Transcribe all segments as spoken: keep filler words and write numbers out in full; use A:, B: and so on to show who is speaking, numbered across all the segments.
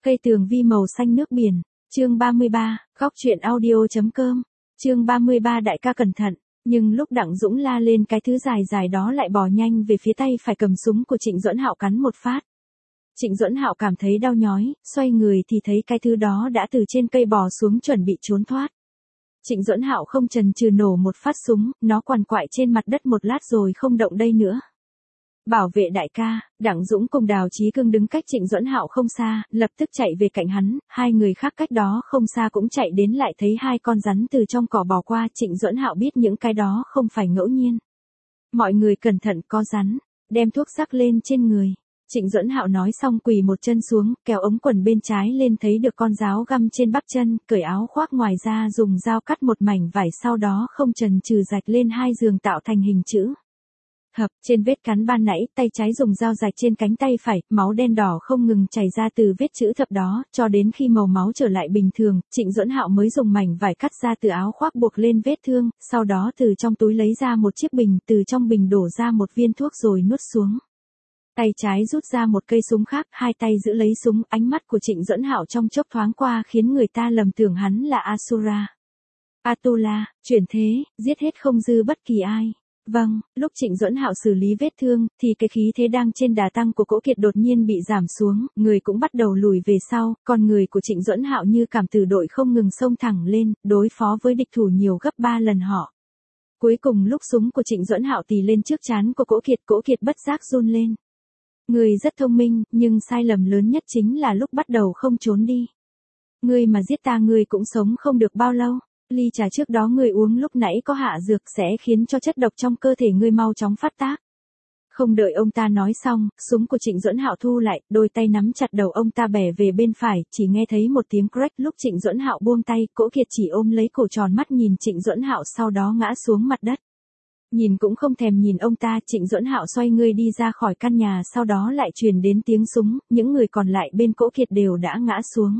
A: Cây tường vi màu xanh nước biển. Chương ba mươi ba, góc truyện audio.com. Chương ba mươi ba đại ca cẩn thận, nhưng lúc Đặng Dũng la lên cái thứ dài dài đó lại bò nhanh về phía tay phải cầm súng của Trịnh Duẫn Hạo cắn một phát. Trịnh Duẫn Hạo cảm thấy đau nhói, xoay người thì thấy cái thứ đó đã từ trên cây bò xuống chuẩn bị trốn thoát. Trịnh Duẫn Hạo không chần chừ nổ một phát súng, nó quằn quại trên mặt đất một lát rồi không động đây nữa. Bảo vệ đại ca, Đặng Dũng cùng Đào Chí Cương đứng cách Trịnh Duẫn Hạo không xa, lập tức chạy về cạnh hắn, hai người khác cách đó không xa cũng chạy đến lại thấy hai con rắn từ trong cỏ bò qua. Trịnh Duẫn Hạo biết những cái đó không phải ngẫu nhiên. Mọi người cẩn thận, có rắn, đem thuốc rắc lên trên người. Trịnh Duẫn Hạo nói xong quỳ một chân xuống, kéo ống quần bên trái lên thấy được con giáo găm trên bắp chân, cởi áo khoác ngoài ra dùng dao cắt một mảnh vải, sau đó không chần chừ rạch lên hai giường tạo thành hình chữ hợp. Trên vết cắn ban nãy, tay trái dùng dao rạch trên cánh tay phải, máu đen đỏ không ngừng chảy ra từ vết chữ thập đó, cho đến khi màu máu trở lại bình thường, Trịnh Duẫn Hạo mới dùng mảnh vải cắt ra từ áo khoác buộc lên vết thương, sau đó từ trong túi lấy ra một chiếc bình, từ trong bình đổ ra một viên thuốc rồi nuốt xuống. Tay trái rút ra một cây súng khác, hai tay giữ lấy súng, ánh mắt của Trịnh Duẫn Hạo trong chốc thoáng qua khiến người ta lầm tưởng hắn là Asura. Atula, chuyển thế, giết hết không dư bất kỳ ai. Vâng, lúc Trịnh Duẫn Hạo xử lý vết thương, thì cái khí thế đang trên đà tăng của Cỗ Kiệt đột nhiên bị giảm xuống, người cũng bắt đầu lùi về sau, còn người của Trịnh Duẫn Hạo như cảm tử đội không ngừng xông thẳng lên, đối phó với địch thủ nhiều gấp ba lần họ. Cuối cùng lúc súng của Trịnh Duẫn Hạo tì lên trước trán của Cỗ Kiệt, Cỗ Kiệt bất giác run lên. Người rất thông minh, nhưng sai lầm lớn nhất chính là lúc bắt đầu không trốn đi. Ngươi mà giết ta ngươi cũng sống không được bao lâu. Ly trà trước đó ngươi uống lúc nãy có hạ dược sẽ khiến cho chất độc trong cơ thể ngươi mau chóng phát tác. Không đợi ông ta nói xong, súng của Trịnh Duẫn Hạo thu lại, đôi tay nắm chặt đầu ông ta bẻ về bên phải, chỉ nghe thấy một tiếng crack lúc Trịnh Duẫn Hạo buông tay, Cỗ Kiệt chỉ ôm lấy cổ tròn mắt nhìn Trịnh Duẫn Hạo sau đó ngã xuống mặt đất. Nhìn cũng không thèm nhìn ông ta, Trịnh Duẫn Hạo xoay người đi ra khỏi căn nhà, sau đó lại truyền đến tiếng súng, những người còn lại bên Cỗ Kiệt đều đã ngã xuống.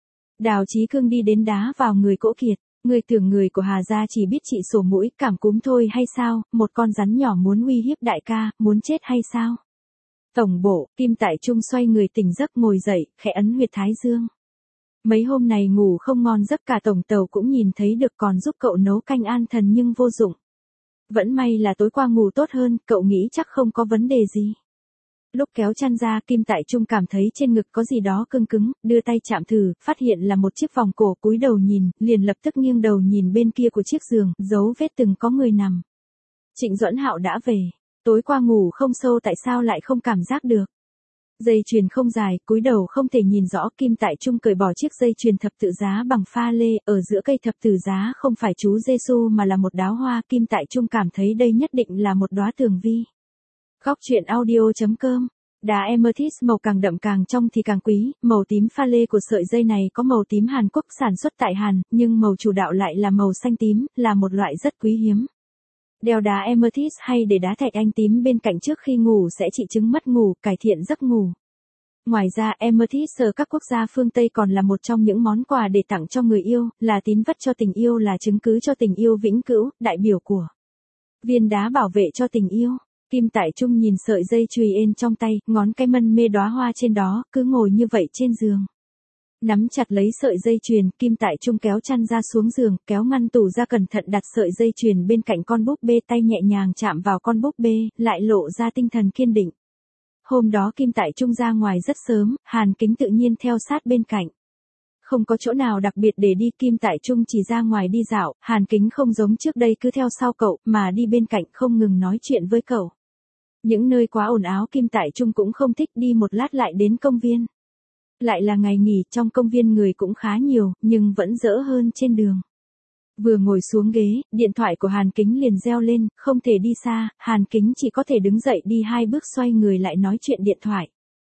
A: Đào Chí Cương đi đến đá vào người Cỗ Kiệt. Người tưởng người của Hà gia chỉ biết trị sổ mũi, cảm cúm thôi hay sao, một con rắn nhỏ muốn uy hiếp đại ca, muốn chết hay sao? Tổng bộ, Kim Tại Trung xoay người tỉnh giấc ngồi dậy, khẽ ấn huyệt thái dương. Mấy hôm này ngủ không ngon giấc, cả tổng tàu cũng nhìn thấy được, còn giúp cậu nấu canh an thần nhưng vô dụng. Vẫn may là tối qua ngủ tốt hơn, cậu nghĩ chắc không có vấn đề gì. Lúc kéo chăn ra, Kim Tại Trung cảm thấy trên ngực có gì đó cứng cứng, đưa tay chạm thử, phát hiện là một chiếc vòng cổ, cúi đầu nhìn, liền lập tức nghiêng đầu nhìn bên kia của chiếc giường, dấu vết từng có người nằm. Trịnh Duẫn Hạo đã về, tối qua ngủ không sâu tại sao lại không cảm giác được. Dây chuyền không dài, cúi đầu không thể nhìn rõ, Kim Tại Trung cởi bỏ chiếc dây chuyền thập tự giá bằng pha lê, ở giữa cây thập tự giá không phải chú Giêsu mà là một đóa hoa, Kim Tại Trung cảm thấy đây nhất định là một đóa tường vi. Góc truyện audio.com. Đá amethyst màu càng đậm càng trong thì càng quý, màu tím pha lê của sợi dây này có màu tím Hàn Quốc sản xuất tại Hàn, nhưng màu chủ đạo lại là màu xanh tím, là một loại rất quý hiếm. Đeo đá amethyst hay để đá thạch anh tím bên cạnh trước khi ngủ sẽ trị chứng mất ngủ, cải thiện giấc ngủ. Ngoài ra, amethyst ở các quốc gia phương Tây còn là một trong những món quà để tặng cho người yêu, là tín vật cho tình yêu, là chứng cứ cho tình yêu vĩnh cửu, đại biểu của viên đá bảo vệ cho tình yêu. Kim Tại Trung nhìn sợi dây chùy ên trong tay, ngón cái mân mê đóa hoa trên đó, cứ ngồi như vậy trên giường. Nắm chặt lấy sợi dây chuyền, Kim Tại Trung kéo chăn ra xuống giường, kéo ngăn tủ ra cẩn thận đặt sợi dây chuyền bên cạnh con búp bê, tay nhẹ nhàng chạm vào con búp bê, lại lộ ra tinh thần kiên định. Hôm đó Kim Tại Trung ra ngoài rất sớm, Hàn Kính tự nhiên theo sát bên cạnh. Không có chỗ nào đặc biệt để đi, Kim Tại Trung chỉ ra ngoài đi dạo, Hàn Kính không giống trước đây cứ theo sau cậu, mà đi bên cạnh không ngừng nói chuyện với cậu. Những nơi quá ồn ào Kim Tại Trung cũng không thích, đi một lát lại đến công viên. Lại là ngày nghỉ, trong công viên người cũng khá nhiều, nhưng vẫn dỡ hơn trên đường. Vừa ngồi xuống ghế, điện thoại của Hàn Kính liền reo lên, không thể đi xa, Hàn Kính chỉ có thể đứng dậy đi hai bước xoay người lại nói chuyện điện thoại.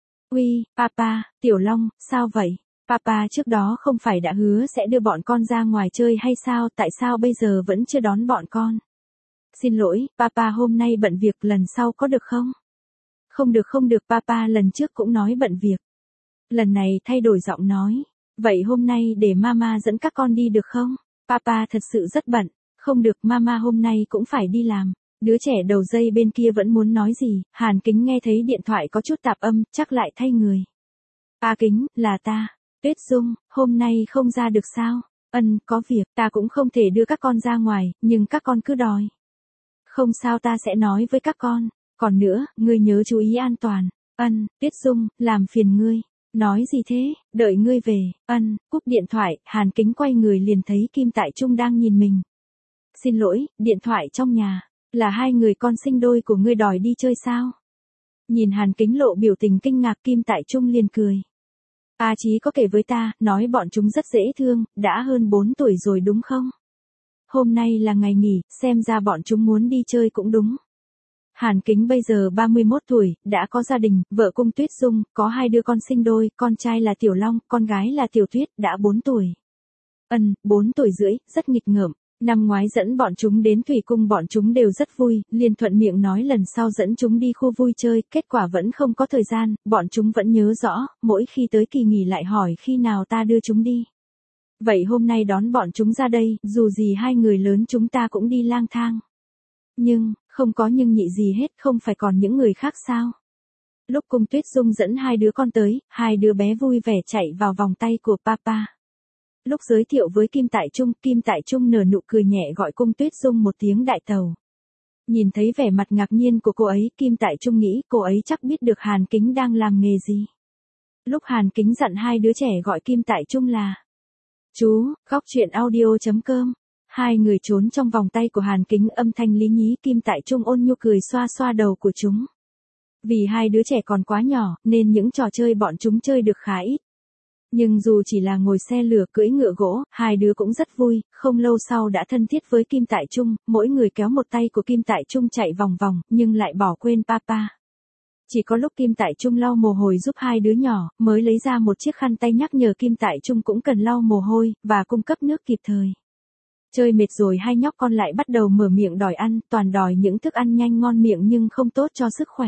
A: Uy, Papa, Tiểu Long, sao vậy? Papa trước đó không phải đã hứa sẽ đưa bọn con ra ngoài chơi hay sao, tại sao bây giờ vẫn chưa đón bọn con? Xin lỗi, Papa hôm nay bận việc, lần sau có được không? Không được không được, Papa lần trước cũng nói bận việc. Lần này thay đổi giọng nói. Vậy hôm nay để Mama dẫn các con đi được không? Papa thật sự rất bận. Không được, Mama hôm nay cũng phải đi làm. Đứa trẻ đầu dây bên kia vẫn muốn nói gì, Hàn Kính nghe thấy điện thoại có chút tạp âm, chắc lại thay người. A Kính, là ta. Tuyết Dung, hôm nay không ra được sao? Ân, có việc, ta cũng không thể đưa các con ra ngoài, nhưng các con cứ đòi. Không sao, ta sẽ nói với các con. Còn nữa, ngươi nhớ chú ý an toàn. Ân, Tuyết Dung, làm phiền ngươi. Nói gì thế, đợi ngươi về. Ân, cúp điện thoại, Hàn Kính quay người liền thấy Kim Tại Trung đang nhìn mình. Xin lỗi, điện thoại trong nhà. Là hai người con sinh đôi của ngươi đòi đi chơi sao? Nhìn Hàn Kính lộ biểu tình kinh ngạc, Kim Tại Trung liền cười. A Chí có kể với ta, nói bọn chúng rất dễ thương, đã hơn bốn tuổi rồi đúng không? Hôm nay là ngày nghỉ, xem ra bọn chúng muốn đi chơi cũng đúng. Hàn Kính bây giờ ba mươi mốt tuổi, đã có gia đình, vợ cung Tuyết Dung, có hai đứa con sinh đôi, con trai là Tiểu Long, con gái là Tiểu Tuyết, đã bốn tuổi. Ân, bốn tuổi rưỡi, rất nghịch ngợm. Năm ngoái dẫn bọn chúng đến thủy cung, bọn chúng đều rất vui, liền thuận miệng nói lần sau dẫn chúng đi khu vui chơi, kết quả vẫn không có thời gian, bọn chúng vẫn nhớ rõ, mỗi khi tới kỳ nghỉ lại hỏi khi nào ta đưa chúng đi. Vậy hôm nay đón bọn chúng ra đây, dù gì hai người lớn chúng ta cũng đi lang thang. Nhưng, không có nhưng nhị gì hết, không phải còn những người khác sao? Lúc cung Tuyết Dung dẫn hai đứa con tới, hai đứa bé vui vẻ chạy vào vòng tay của papa. Lúc giới thiệu với Kim Tại Trung, Kim Tại Trung nở nụ cười nhẹ gọi cung Tuyết Dung một tiếng đại tàu. Nhìn thấy vẻ mặt ngạc nhiên của cô ấy, Kim Tại Trung nghĩ cô ấy chắc biết được Hàn Kính đang làm nghề gì. Lúc Hàn Kính dặn hai đứa trẻ gọi Kim Tại Trung là chú, góc chuyện audio chấm com. Hai người trốn trong vòng tay của Hàn Kính, âm thanh lý nhí, Kim Tại Trung ôn nhu cười xoa xoa đầu của chúng. Vì hai đứa trẻ còn quá nhỏ, nên những trò chơi bọn chúng chơi được khá ít. Nhưng dù chỉ là ngồi xe lửa, cưỡi ngựa gỗ, hai đứa cũng rất vui, không lâu sau đã thân thiết với Kim Tại Trung, mỗi người kéo một tay của Kim Tại Trung chạy vòng vòng, nhưng lại bỏ quên papa. Chỉ có lúc Kim Tại Trung lau mồ hôi giúp hai đứa nhỏ, mới lấy ra một chiếc khăn tay nhắc nhở Kim Tại Trung cũng cần lau mồ hôi, và cung cấp nước kịp thời. Chơi mệt rồi hai nhóc con lại bắt đầu mở miệng đòi ăn, toàn đòi những thức ăn nhanh ngon miệng nhưng không tốt cho sức khỏe.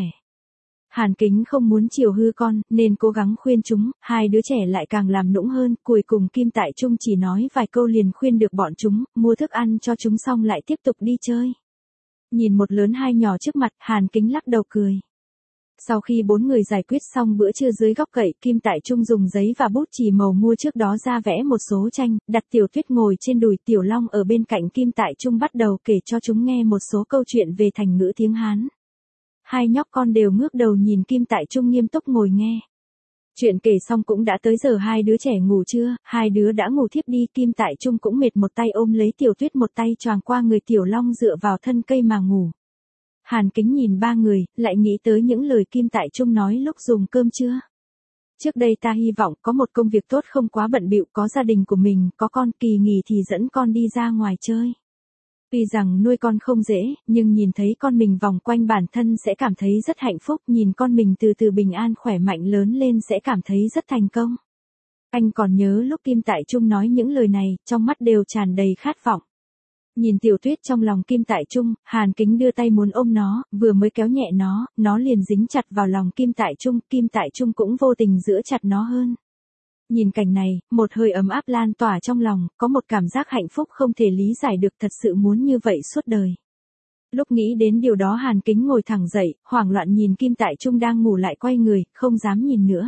A: Hàn Kính không muốn chiều hư con, nên cố gắng khuyên chúng, hai đứa trẻ lại càng làm nũng hơn, cuối cùng Kim Tại Trung chỉ nói vài câu liền khuyên được bọn chúng, mua thức ăn cho chúng xong lại tiếp tục đi chơi. Nhìn một lớn hai nhỏ trước mặt, Hàn Kính lắc đầu cười. Sau khi bốn người giải quyết xong bữa trưa dưới góc cậy, Kim Tại Trung dùng giấy và bút chì màu mua trước đó ra vẽ một số tranh, đặt Tiểu Tuyết ngồi trên đùi, Tiểu Long ở bên cạnh Kim Tại Trung bắt đầu kể cho chúng nghe một số câu chuyện về thành ngữ tiếng Hán. Hai nhóc con đều ngước đầu nhìn Kim Tại Trung nghiêm túc ngồi nghe. Chuyện kể xong cũng đã tới giờ hai đứa trẻ ngủ trưa, hai đứa đã ngủ thiếp đi, Kim Tại Trung cũng mệt, một tay ôm lấy Tiểu Tuyết, một tay choàng qua người Tiểu Long dựa vào thân cây mà ngủ. Hàn Kính nhìn ba người, lại nghĩ tới những lời Kim Tại Trung nói lúc dùng cơm trưa. Trước đây ta hy vọng có một công việc tốt, không quá bận bịu, có gia đình của mình, có con, kỳ nghỉ thì dẫn con đi ra ngoài chơi. Tuy rằng nuôi con không dễ, nhưng nhìn thấy con mình vòng quanh bản thân sẽ cảm thấy rất hạnh phúc, nhìn con mình từ từ bình an khỏe mạnh lớn lên sẽ cảm thấy rất thành công. Anh còn nhớ lúc Kim Tại Trung nói những lời này, trong mắt đều tràn đầy khát vọng. Nhìn Tiểu Tuyết trong lòng Kim Tại Trung, Hàn Kính đưa tay muốn ôm nó, vừa mới kéo nhẹ nó, nó liền dính chặt vào lòng Kim Tại Trung, Kim Tại Trung cũng vô tình giữ chặt nó hơn. Nhìn cảnh này, một hơi ấm áp lan tỏa trong lòng, có một cảm giác hạnh phúc không thể lý giải được, thật sự muốn như vậy suốt đời. Lúc nghĩ đến điều đó, Hàn Kính ngồi thẳng dậy, hoảng loạn nhìn Kim Tại Trung đang ngủ lại quay người, không dám nhìn nữa.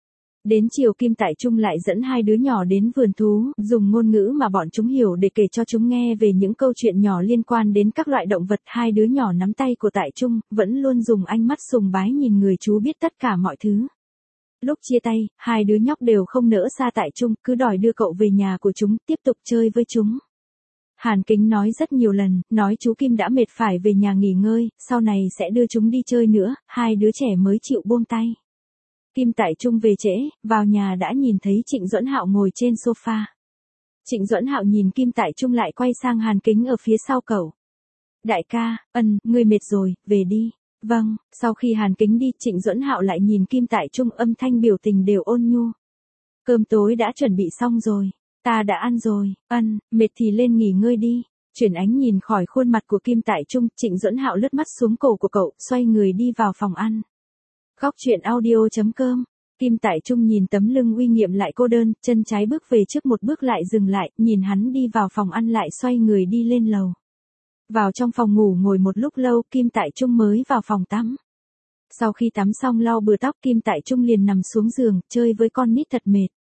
A: Đến chiều Kim Tại Trung lại dẫn hai đứa nhỏ đến vườn thú, dùng ngôn ngữ mà bọn chúng hiểu để kể cho chúng nghe về những câu chuyện nhỏ liên quan đến các loại động vật. Hai đứa nhỏ nắm tay của Tại Trung, vẫn luôn dùng ánh mắt sùng bái nhìn người chú biết tất cả mọi thứ. Lúc chia tay, hai đứa nhóc đều không nỡ xa Tại Trung, cứ đòi đưa cậu về nhà của chúng, tiếp tục chơi với chúng. Hàn Kính nói rất nhiều lần, nói chú Kim đã mệt phải về nhà nghỉ ngơi, sau này sẽ đưa chúng đi chơi nữa, hai đứa trẻ mới chịu buông tay. Kim Tại Trung về trễ, vào nhà đã nhìn thấy Trịnh Duẫn Hạo ngồi trên sofa. Trịnh Duẫn Hạo nhìn Kim Tại Trung lại quay sang Hàn Kính ở phía sau cậu. Đại ca, ân, ngươi mệt rồi, về đi. Vâng, sau khi Hàn Kính đi, Trịnh Duẫn Hạo lại nhìn Kim Tại Trung, âm thanh biểu tình đều ôn nhu. Cơm tối đã chuẩn bị xong rồi, ta đã ăn rồi, ân, mệt thì lên nghỉ ngơi đi. Chuyển ánh nhìn khỏi khuôn mặt của Kim Tại Trung, Trịnh Duẫn Hạo lướt mắt xuống cổ của cậu, xoay người đi vào phòng ăn. Góc chuyện audio chấm com. Kim Tại Trung nhìn tấm lưng uy nghiêm lại cô đơn, chân trái bước về trước một bước lại dừng lại, nhìn hắn đi vào phòng ăn lại xoay người đi lên lầu. Vào trong phòng ngủ ngồi một lúc lâu, Kim Tại Trung mới vào phòng tắm. Sau khi tắm xong lau bừa tóc, Kim Tại Trung liền nằm xuống giường, chơi với con nít thật mệt.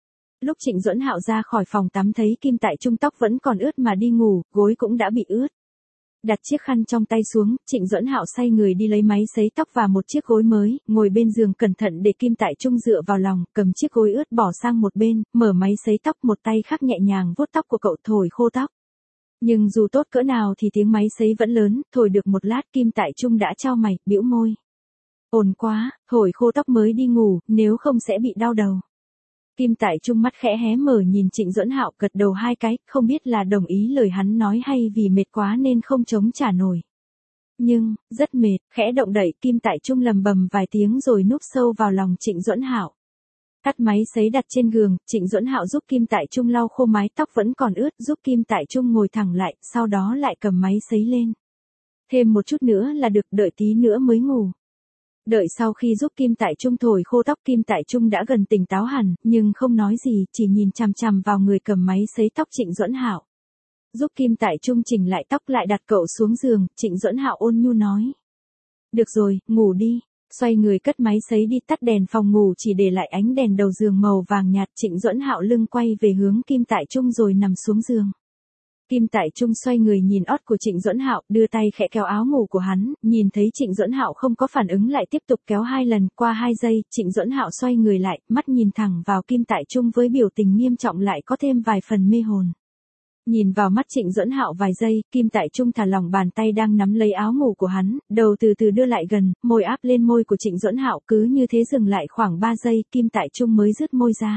A: Lúc Trịnh Duẫn Hạo ra khỏi phòng tắm thấy Kim Tại Trung tóc vẫn còn ướt mà đi ngủ, gối cũng đã bị ướt. Đặt chiếc khăn trong tay xuống, Trịnh Duẫn Hạo xoay người đi lấy máy sấy tóc và một chiếc gối mới, ngồi bên giường cẩn thận để Kim Tại Trung dựa vào lòng, cầm chiếc gối ướt bỏ sang một bên, mở máy sấy tóc, một tay khác nhẹ nhàng vuốt tóc của cậu thổi khô tóc. Nhưng dù tốt cỡ nào thì tiếng máy sấy vẫn lớn, thổi được một lát Kim Tại Trung đã chau mày, bĩu môi. Ồn quá, thổi khô tóc mới đi ngủ, nếu không sẽ bị đau đầu. Kim Tại Trung mắt khẽ hé mở nhìn Trịnh Duẫn Hạo, gật đầu hai cái, không biết là đồng ý lời hắn nói hay vì mệt quá nên không chống trả nổi. Nhưng, rất mệt, khẽ động đậy, Kim Tại Trung lầm bầm vài tiếng rồi núp sâu vào lòng Trịnh Duẫn Hạo. Tắt máy sấy đặt trên giường, Trịnh Duẫn Hạo giúp Kim Tại Trung lau khô mái tóc vẫn còn ướt, giúp Kim Tại Trung ngồi thẳng lại, sau đó lại cầm máy sấy lên. Thêm một chút nữa là được, đợi tí nữa mới ngủ. Đợi sau khi giúp Kim Tại Trung thổi khô tóc, Kim Tại Trung đã gần tỉnh táo hẳn, nhưng không nói gì, chỉ nhìn chằm chằm vào người cầm máy sấy tóc Trịnh Duẫn Hạo. Giúp Kim Tại Trung chỉnh lại tóc lại đặt cậu xuống giường, Trịnh Duẫn Hạo ôn nhu nói. Được rồi, ngủ đi. Xoay người cất máy sấy đi, tắt đèn phòng ngủ chỉ để lại ánh đèn đầu giường màu vàng nhạt. Trịnh Duẫn Hạo lưng quay về hướng Kim Tại Trung rồi nằm xuống giường. Kim Tại Trung xoay người nhìn ót của Trịnh Duẫn Hạo, đưa tay khẽ kéo áo ngủ của hắn, nhìn thấy Trịnh Duẫn Hạo không có phản ứng lại tiếp tục kéo hai lần, qua hai giây, Trịnh Duẫn Hạo xoay người lại, mắt nhìn thẳng vào Kim Tại Trung với biểu tình nghiêm trọng lại có thêm vài phần mê hồn. Nhìn vào mắt Trịnh Duẫn Hạo vài giây, Kim Tại Trung thả lỏng bàn tay đang nắm lấy áo ngủ của hắn, đầu từ từ đưa lại gần, môi áp lên môi của Trịnh Duẫn Hạo, cứ như thế dừng lại khoảng ba giây, Kim Tại Trung mới dứt môi ra.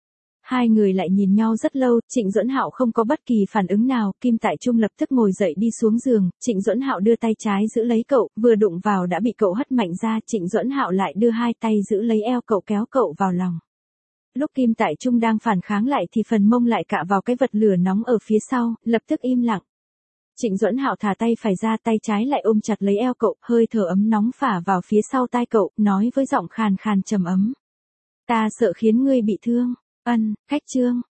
A: Hai người lại nhìn nhau rất lâu, Trịnh Duẫn Hạo không có bất kỳ phản ứng nào, Kim Tại Trung lập tức ngồi dậy đi xuống giường, Trịnh Duẫn Hạo đưa tay trái giữ lấy cậu, vừa đụng vào đã bị cậu hất mạnh ra, Trịnh Duẫn Hạo lại đưa hai tay giữ lấy eo cậu kéo cậu vào lòng. Lúc Kim Tại Trung đang phản kháng lại thì phần mông lại cạ vào cái vật lửa nóng ở phía sau, lập tức im lặng. Trịnh Duẫn Hạo thả tay phải ra, tay trái lại ôm chặt lấy eo cậu, hơi thở ấm nóng phả vào phía sau tai cậu, nói với giọng khàn khàn trầm ấm. Ta sợ khiến ngươi bị thương. Ân, khách trương.